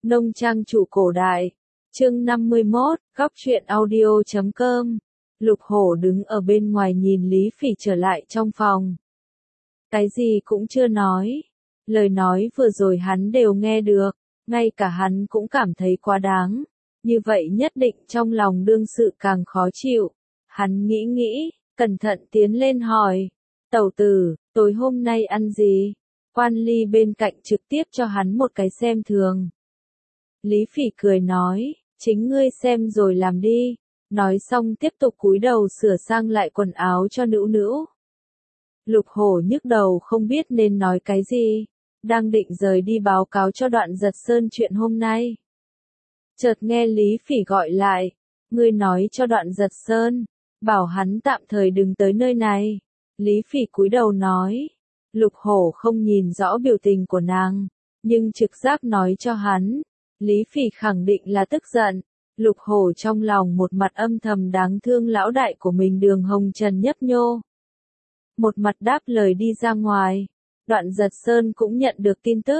Nông trang chủ cổ đại. Chương 51, góc truyện audio.com. Lục Hổ đứng ở bên ngoài nhìn Lý Phỉ trở lại trong phòng. Cái gì cũng chưa nói. Lời nói vừa rồi hắn đều nghe được, ngay cả hắn cũng cảm thấy quá đáng. Như vậy nhất định trong lòng đương sự càng khó chịu. Hắn nghĩ, cẩn thận tiến lên hỏi. Tẩu tử, tối hôm nay ăn gì? Quan Ly bên cạnh trực tiếp cho hắn một cái xem thường. Lý Phỉ cười nói, chính ngươi xem rồi làm đi. Nói xong tiếp tục cúi đầu sửa sang lại quần áo cho Nữu Nữu. Lục Hổ nhức đầu không biết nên nói cái gì, đang định rời đi báo cáo cho Đoạn Giật Sơn chuyện hôm nay. Chợt nghe Lý Phỉ gọi lại, ngươi nói cho Đoạn Giật Sơn, bảo hắn tạm thời đừng tới nơi này. Lý Phỉ cúi đầu nói, Lục Hổ không nhìn rõ biểu tình của nàng, nhưng trực giác nói cho hắn, Lý Phỉ khẳng định là tức giận. Lục Hổ trong lòng một mặt âm thầm đáng thương lão đại của mình Đường Hồng Trần nhấp nhô. Một mặt đáp lời đi ra ngoài. Đoạn Giật Sơn cũng nhận được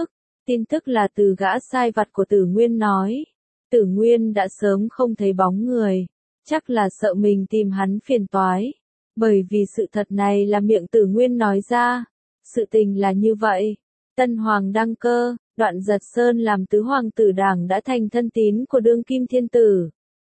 tin tức là từ gã sai vặt của Tử Nguyên nói. Tử Nguyên đã sớm không thấy bóng người, chắc là sợ mình tìm hắn phiền toái. Bởi vì sự thật này là miệng Tử Nguyên nói ra. Sự tình là như vậy. Tân Hoàng đăng cơ, Đoạn Giật Sơn làm tứ hoàng tử đảng đã thành thân tín của đương kim thiên tử.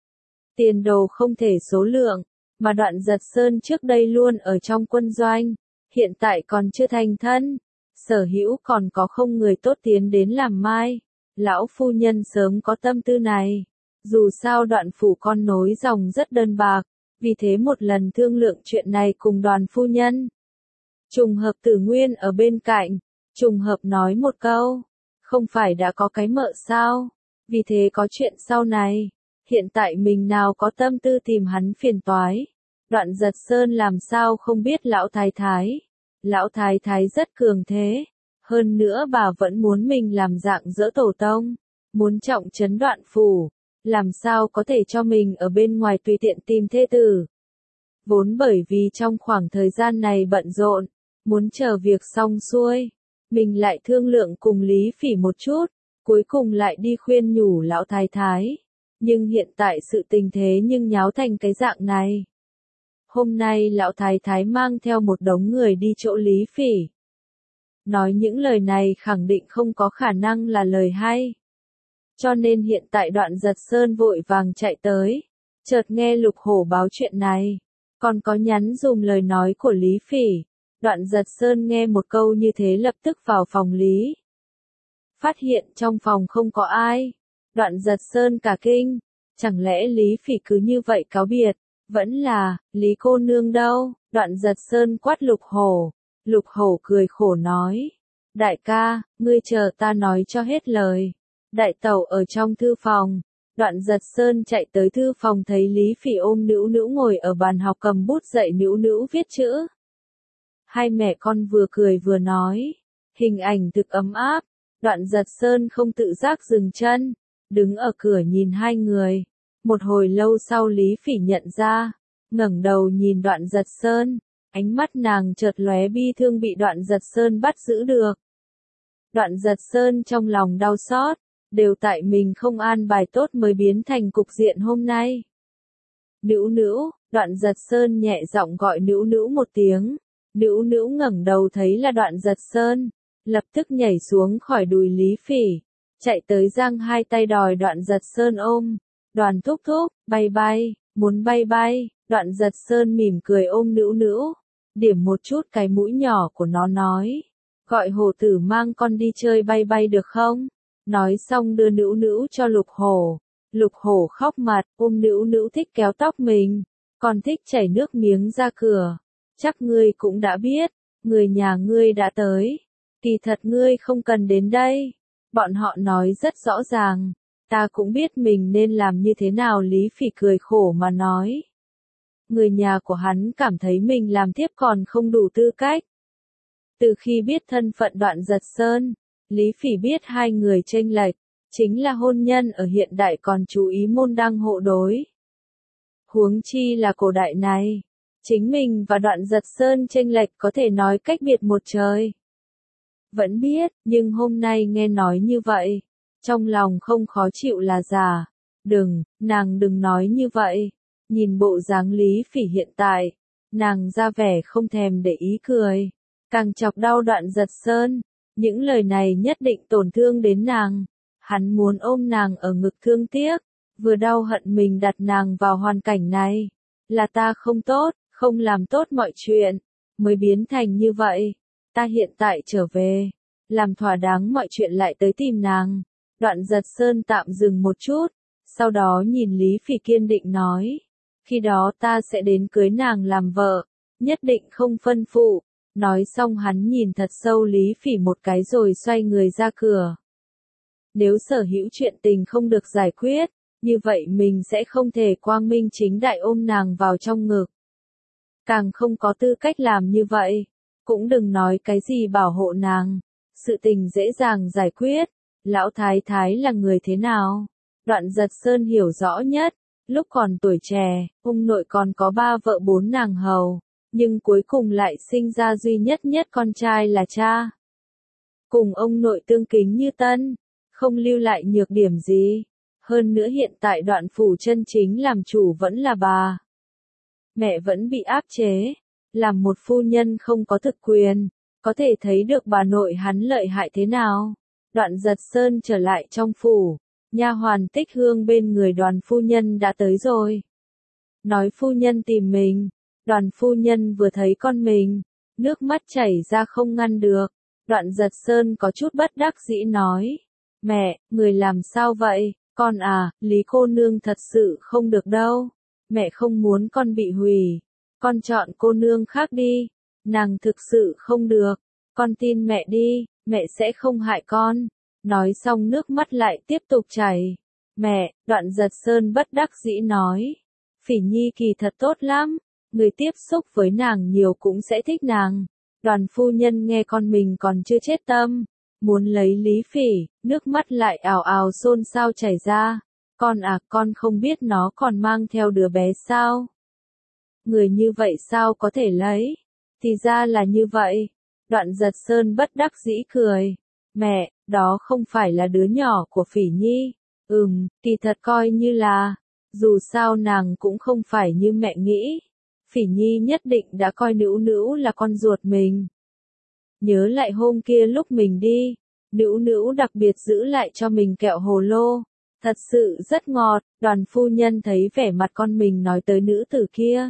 Tiền đồ không thể số lượng, mà Đoạn Giật Sơn trước đây luôn ở trong quân doanh, hiện tại còn chưa thành thân. Sở hữu còn có không người tốt tiến đến làm mai. Lão phu nhân sớm có tâm tư này. Dù sao Đoạn phủ con nối dòng rất đơn bạc, vì thế một lần thương lượng chuyện này cùng Đoàn phu nhân. Trùng hợp Tử Nguyên ở bên cạnh, trùng hợp nói một câu, không phải đã có cái mợ sao, vì thế có chuyện sau này, hiện tại mình nào có tâm tư tìm hắn phiền toái. Đoạn Giật Sơn làm sao không biết lão thái thái rất cường thế, hơn nữa bà vẫn muốn mình làm dạng dỡ tổ tông, muốn trọng trấn Đoạn phủ, làm sao có thể cho mình ở bên ngoài tùy tiện tìm thê tử. Vốn bởi vì trong khoảng thời gian này bận rộn, muốn chờ việc xong xuôi, mình lại thương lượng cùng Lý Phỉ một chút, cuối cùng lại đi khuyên nhủ lão thái thái. Nhưng hiện tại sự tình thế nhưng nháo thành cái dạng này. Hôm nay lão thái thái mang theo một đống người đi chỗ Lý Phỉ. Nói những lời này khẳng định không có khả năng là lời hay. Cho nên hiện tại Đoạn Giật Sơn vội vàng chạy tới, chợt nghe Lục Hổ báo chuyện này, còn có nhắn dùm lời nói của Lý Phỉ. Đoạn Giật Sơn nghe một câu như thế lập tức vào phòng Lý. Phát hiện trong phòng không có ai. Đoạn Giật Sơn cả kinh. Chẳng lẽ Lý Phỉ cứ như vậy cáo biệt? Vẫn là, Lý cô nương đâu? Đoạn Giật Sơn quát Lục Hổ. Lục Hổ cười khổ nói. Đại ca, ngươi chờ ta nói cho hết lời. Đại tẩu ở trong thư phòng. Đoạn Giật Sơn chạy tới thư phòng thấy Lý Phỉ ôm Nữu Nữu ngồi ở bàn học cầm bút dạy Nữu Nữu viết chữ. Hai mẹ con vừa cười vừa nói, hình ảnh thực ấm áp. Đoạn Giật Sơn không tự giác dừng chân, đứng ở cửa nhìn hai người. Một hồi lâu sau Lý Phỉ nhận ra, ngẩng đầu nhìn Đoạn Giật Sơn, ánh mắt nàng chợt lóe bi thương bị Đoạn Giật Sơn bắt giữ được. Đoạn Giật Sơn trong lòng đau xót, đều tại mình không an bài tốt mới biến thành cục diện hôm nay. Nữu Nữu, Đoạn Giật Sơn nhẹ giọng gọi Nữu Nữu một tiếng. Nữu Nữu ngẩng đầu thấy là Đoạn Giật Sơn, lập tức nhảy xuống khỏi đùi Lý Phỉ, chạy tới giang hai tay đòi Đoạn Giật Sơn ôm. Đoàn thúc thúc, bay, muốn bay. Đoạn Giật Sơn mỉm cười ôm Nữu Nữu, điểm một chút cái mũi nhỏ của nó nói, gọi hổ tử mang con đi chơi bay được không? Nói xong đưa Nữu Nữu cho Lục Hổ. Lục Hổ khóc mặt, ôm Nữu Nữu thích kéo tóc mình, còn thích chảy nước miếng ra cửa. Chắc ngươi cũng đã biết, người nhà ngươi đã tới. Kỳ thật ngươi không cần đến đây. Bọn họ nói rất rõ ràng. Ta cũng biết mình nên làm như thế nào. Lý Phỉ cười khổ mà nói. Người nhà của hắn cảm thấy mình làm thiếp còn không đủ tư cách. Từ khi biết thân phận Đoạn Giật Sơn, Lý Phỉ biết hai người chênh lệch, chính là hôn nhân ở hiện đại còn chú ý môn đăng hộ đối. Huống chi là cổ đại này. Chính mình và Đoạn Giật Sơn chênh lệch có thể nói cách biệt một trời. Vẫn biết, nhưng hôm nay nghe nói như vậy, trong lòng không khó chịu là giả. Nàng đừng nói như vậy. Nhìn bộ dáng Lý Phỉ hiện tại, nàng ra vẻ không thèm để ý cười, càng chọc đau Đoạn Giật Sơn. Những lời này nhất định tổn thương đến nàng. Hắn muốn ôm nàng ở ngực thương tiếc, vừa đau hận mình đặt nàng vào hoàn cảnh này. Là ta không tốt, không làm tốt mọi chuyện, mới biến thành như vậy. Ta hiện tại trở về, làm thỏa đáng mọi chuyện lại tới tìm nàng. Đoạn Giật Sơn tạm dừng một chút, sau đó nhìn Lý Phỉ kiên định nói. Khi đó ta sẽ đến cưới nàng làm vợ, nhất định không phân phụ. Nói xong hắn nhìn thật sâu Lý Phỉ một cái rồi xoay người ra cửa. Nếu sở hữu chuyện tình không được giải quyết, như vậy mình sẽ không thể quang minh chính đại ôm nàng vào trong ngực. Càng không có tư cách làm như vậy. Cũng đừng nói cái gì bảo hộ nàng. Sự tình dễ dàng giải quyết. Lão Thái Thái là người thế nào? Đoạn Giật Sơn hiểu rõ nhất. Lúc còn tuổi trẻ, ông nội còn có 3 vợ 4 nàng hầu. Nhưng cuối cùng lại sinh ra duy nhất con trai là cha. Cùng ông nội tương kính như tân, không lưu lại nhược điểm gì. Hơn nữa hiện tại Đoạn phủ chân chính làm chủ vẫn là bà. Mẹ vẫn bị áp chế, làm một phu nhân không có thực quyền, có thể thấy được bà nội hắn lợi hại thế nào. Đoạn Giật Sơn trở lại trong phủ, nha hoàn Tích Hương bên người Đoàn phu nhân đã tới rồi. Nói phu nhân tìm mình. Đoàn phu nhân vừa thấy con mình, nước mắt chảy ra không ngăn được. Đoạn Giật Sơn có chút bất đắc dĩ nói. Mẹ, người làm sao vậy? Con à, Lý cô nương thật sự không được đâu. Mẹ không muốn con bị hủy. Con chọn cô nương khác đi. Nàng thực sự không được. Con tin mẹ đi, mẹ sẽ không hại con. Nói xong nước mắt lại tiếp tục chảy. Mẹ, Đoạn Giật Sơn bất đắc dĩ nói. Phỉ Nhi kỳ thật tốt lắm. Người tiếp xúc với nàng nhiều cũng sẽ thích nàng. Đoàn phu nhân nghe con mình còn chưa chết tâm, muốn lấy Lý Phỉ, nước mắt lại ào ào xôn xao chảy ra. Con à, con không biết nó còn mang theo đứa bé sao? Người như vậy sao có thể lấy? Thì ra là như vậy. Đoạn Giật Sơn bất đắc dĩ cười. Mẹ, đó không phải là đứa nhỏ của Phỉ Nhi. Kỳ thật coi như là, dù sao nàng cũng không phải như mẹ nghĩ. Phỉ Nhi nhất định đã coi Nữu Nữu là con ruột mình. Nhớ lại hôm kia lúc mình đi, Nữu Nữu đặc biệt giữ lại cho mình kẹo hồ lô. Thật sự rất ngọt. Đoàn phu nhân thấy vẻ mặt con mình nói tới nữ tử kia.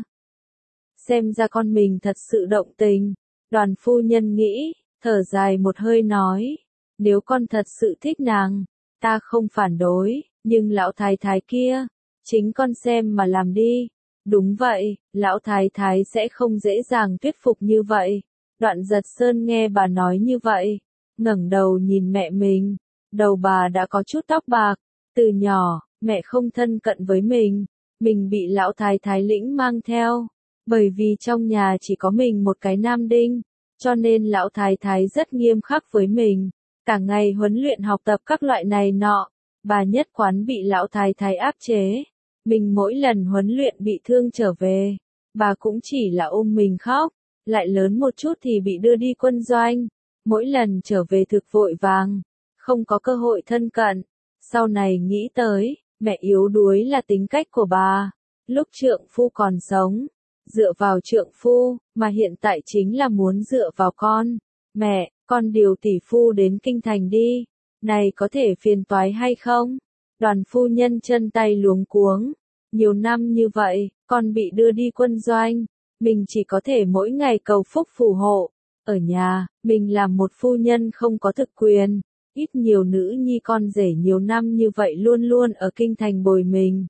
Xem ra con mình thật sự động tình. Đoàn phu nhân nghĩ, thở dài một hơi nói. Nếu con thật sự thích nàng, ta không phản đối, nhưng lão thái thái kia, chính con xem mà làm đi. Đúng vậy, lão thái thái sẽ không dễ dàng thuyết phục như vậy. Đoạn Giật Sơn nghe bà nói như vậy, ngẩng đầu nhìn mẹ mình, đầu bà đã có chút tóc bạc. Từ nhỏ, mẹ không thân cận với mình bị lão thái thái lĩnh mang theo, bởi vì trong nhà chỉ có mình một cái nam đinh, cho nên lão thái thái rất nghiêm khắc với mình, cả ngày huấn luyện học tập các loại này nọ. Bà nhất quán bị lão thái thái áp chế. Mình mỗi lần huấn luyện bị thương trở về, bà cũng chỉ là ôm mình khóc, lại lớn một chút thì bị đưa đi quân doanh. Mỗi lần trở về thực vội vàng, không có cơ hội thân cận. Sau này nghĩ tới, mẹ yếu đuối là tính cách của bà. Lúc trượng phu còn sống, dựa vào trượng phu, mà hiện tại chính là muốn dựa vào con. Mẹ, con điều tỷ phu đến kinh thành đi. Này có thể phiền toái hay không? Đoàn phu nhân chân tay luống cuống. Nhiều năm như vậy, con bị đưa đi quân doanh. Mình chỉ có thể mỗi ngày cầu phúc phù hộ. Ở nhà, mình làm một phu nhân không có thực quyền. Ít nhiều nữ nhi con rể nhiều năm như vậy luôn luôn ở kinh thành bồi mình.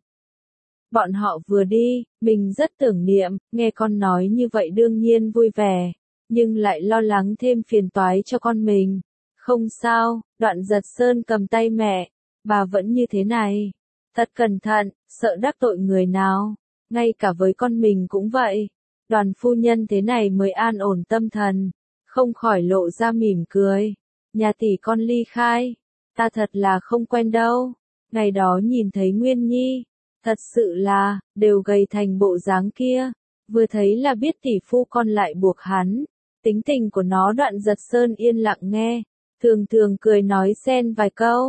Bọn họ vừa đi, mình rất tưởng niệm, nghe con nói như vậy đương nhiên vui vẻ, nhưng lại lo lắng thêm phiền toái cho con mình. Không sao, Đoạn Giật Sơn cầm tay mẹ, bà vẫn như thế này. Thật cẩn thận, sợ đắc tội người nào, ngay cả với con mình cũng vậy. Đoàn phu nhân thế này mới an ổn tâm thần, không khỏi lộ ra mỉm cười. Nhà tỷ con ly khai, ta thật là không quen đâu. Ngày đó nhìn thấy Nguyên Nhi, thật sự là, đều gầy thành bộ dáng kia. Vừa thấy là biết tỷ phu con lại buộc hắn. Tính tình của nó Đoạn Giật Sơn yên lặng nghe, thường thường cười nói xen vài câu.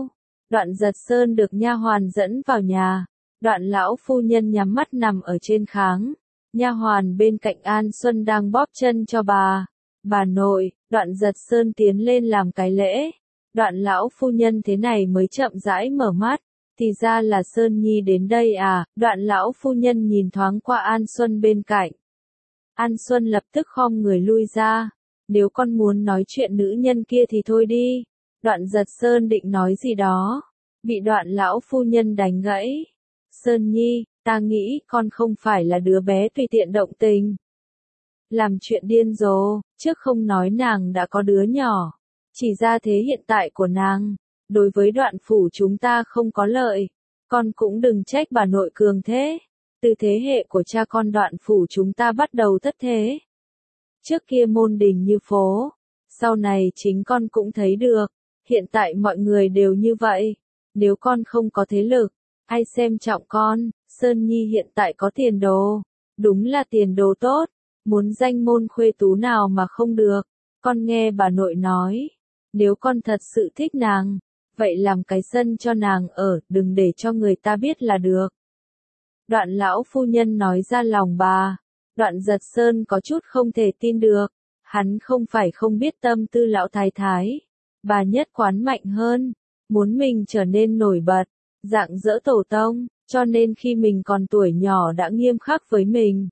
Đoạn Giật Sơn được nha hoàn dẫn vào nhà. Đoạn lão phu nhân nhắm mắt nằm ở trên kháng. Nha hoàn bên cạnh An Xuân đang bóp chân cho bà. Bà nội, Đoạn Giật Sơn tiến lên làm cái lễ. Đoạn lão phu nhân thế này mới chậm rãi mở mắt. Thì ra là Sơn Nhi đến đây à, đoạn lão phu nhân nhìn thoáng qua An Xuân bên cạnh. An Xuân lập tức khom người lui ra. Nếu con muốn nói chuyện nữ nhân kia thì thôi đi. Đoạn Giật Sơn định nói gì đó. Bị đoạn lão phu nhân đánh gãy. Sơn Nhi, ta nghĩ con không phải là đứa bé tùy tiện động tình. Làm chuyện điên rồ, trước không nói nàng đã có đứa nhỏ. Chỉ ra thế hiện tại của nàng. Đối với Đoạn phủ chúng ta không có lợi. Con cũng đừng trách bà nội cường thế. Từ thế hệ của cha con Đoạn phủ chúng ta bắt đầu thất thế. Trước kia môn đình như phố. Sau này chính con cũng thấy được. Hiện tại mọi người đều như vậy. Nếu con không có thế lực, ai xem trọng con. Sơn Nhi hiện tại có tiền đồ. Đúng là tiền đồ tốt. Muốn danh môn khuê tú nào mà không được. Con nghe bà nội nói. Nếu con thật sự thích nàng, vậy làm cái sân cho nàng ở, đừng để cho người ta biết là được. Đoạn lão phu nhân nói ra lòng bà. Đoạn Giật Sơn có chút không thể tin được. Hắn không phải không biết tâm tư lão thái thái. Bà nhất quán mạnh hơn. Muốn mình trở nên nổi bật. Rạng rỡ tổ tông. Cho nên khi mình còn tuổi nhỏ đã nghiêm khắc với mình.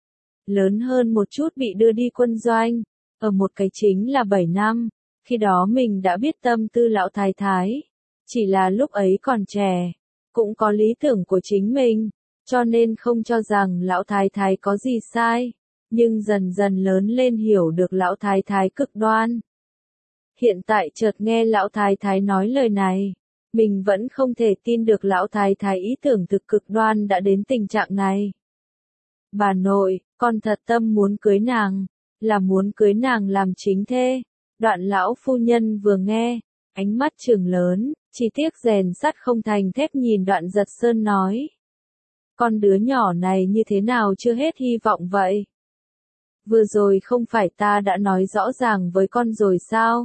Lớn hơn một chút bị đưa đi quân doanh. Ở một cái chính là 7 năm. Khi đó mình đã biết tâm tư lão thái thái. Chỉ là lúc ấy còn trẻ. Cũng có lý tưởng của chính mình. Cho nên không cho rằng lão thái thái có gì sai. Nhưng dần dần lớn lên hiểu được lão thái thái cực đoan. Hiện tại chợt nghe lão thái thái nói lời này. Mình vẫn không thể tin được lão thái thái ý tưởng thực cực đoan đã đến tình trạng này. Bà nội, con thật tâm muốn cưới nàng. Là muốn cưới nàng làm chính thê. Đoạn lão phu nhân vừa nghe. Ánh mắt trừng lớn, chỉ tiếc rèn sắt không thành thép nhìn Đoạn Giật Sơn nói. Con đứa nhỏ này như thế nào chưa hết hy vọng vậy? Vừa rồi không phải ta đã nói rõ ràng với con rồi sao?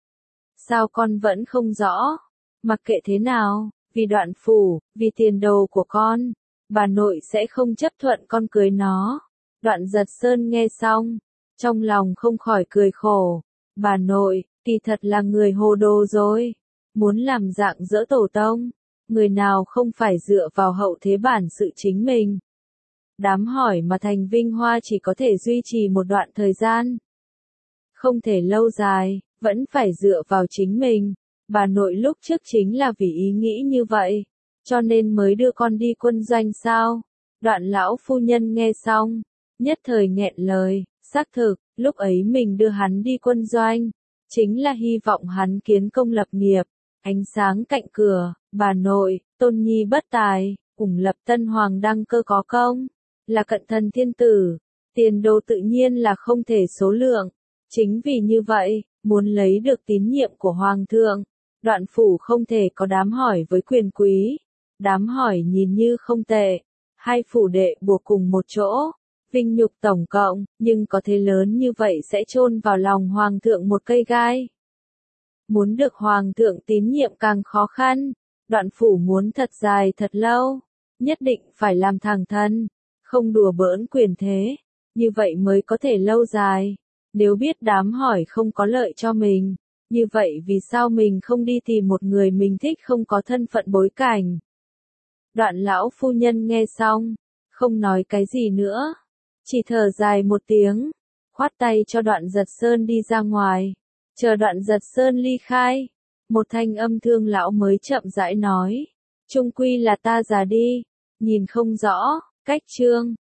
Sao con vẫn không rõ? Mặc kệ thế nào, vì Đoạn phủ, vì tiền đồ của con, bà nội sẽ không chấp thuận con cưới nó. Đoạn Giật Sơn nghe xong, trong lòng không khỏi cười khổ. Bà nội, kỳ thật là người hồ đồ rồi. Muốn làm dạng dỡ tổ tông. Người nào không phải dựa vào hậu thế bản sự chính mình. Đám hỏi mà thành vinh hoa chỉ có thể duy trì một đoạn thời gian. Không thể lâu dài, vẫn phải dựa vào chính mình. Bà nội lúc trước chính là vì ý nghĩ như vậy. Cho nên mới đưa con đi quân doanh sao. Đoạn lão phu nhân nghe xong. Nhất thời nghẹn lời, xác thực, lúc ấy mình đưa hắn đi quân doanh. Chính là hy vọng hắn kiến công lập nghiệp. Ánh sáng cạnh cửa, bà nội, tôn nhi bất tài, ủng lập tân hoàng đăng cơ có công. Là cận thần thiên tử. Tiền đồ tự nhiên là không thể số lượng. Chính vì như vậy, muốn lấy được tín nhiệm của hoàng thượng. Đoạn phủ không thể có đám hỏi với quyền quý. Đám hỏi nhìn như không tệ. Hai phủ đệ buộc cùng một chỗ. Vinh nhục tổng cộng, nhưng có thế lớn như vậy sẽ chôn vào lòng hoàng thượng một cây gai. Muốn được hoàng thượng tín nhiệm càng khó khăn. Đoạn phủ muốn thật dài thật lâu. Nhất định phải làm thẳng thân. Không đùa bỡn quyền thế. Như vậy mới có thể lâu dài. Nếu biết đám hỏi không có lợi cho mình. Như vậy vì sao mình không đi tìm một người mình thích không có thân phận bối cảnh. Đoạn lão phu nhân nghe xong. Không nói cái gì nữa. Chỉ thở dài một tiếng. Khoát tay cho Đoạn Giật Sơn đi ra ngoài. Chờ Đoạn Giật Sơn ly khai. Một thanh âm thương lão mới chậm rãi nói. Chung quy là ta già đi. Nhìn không rõ. Cách chương.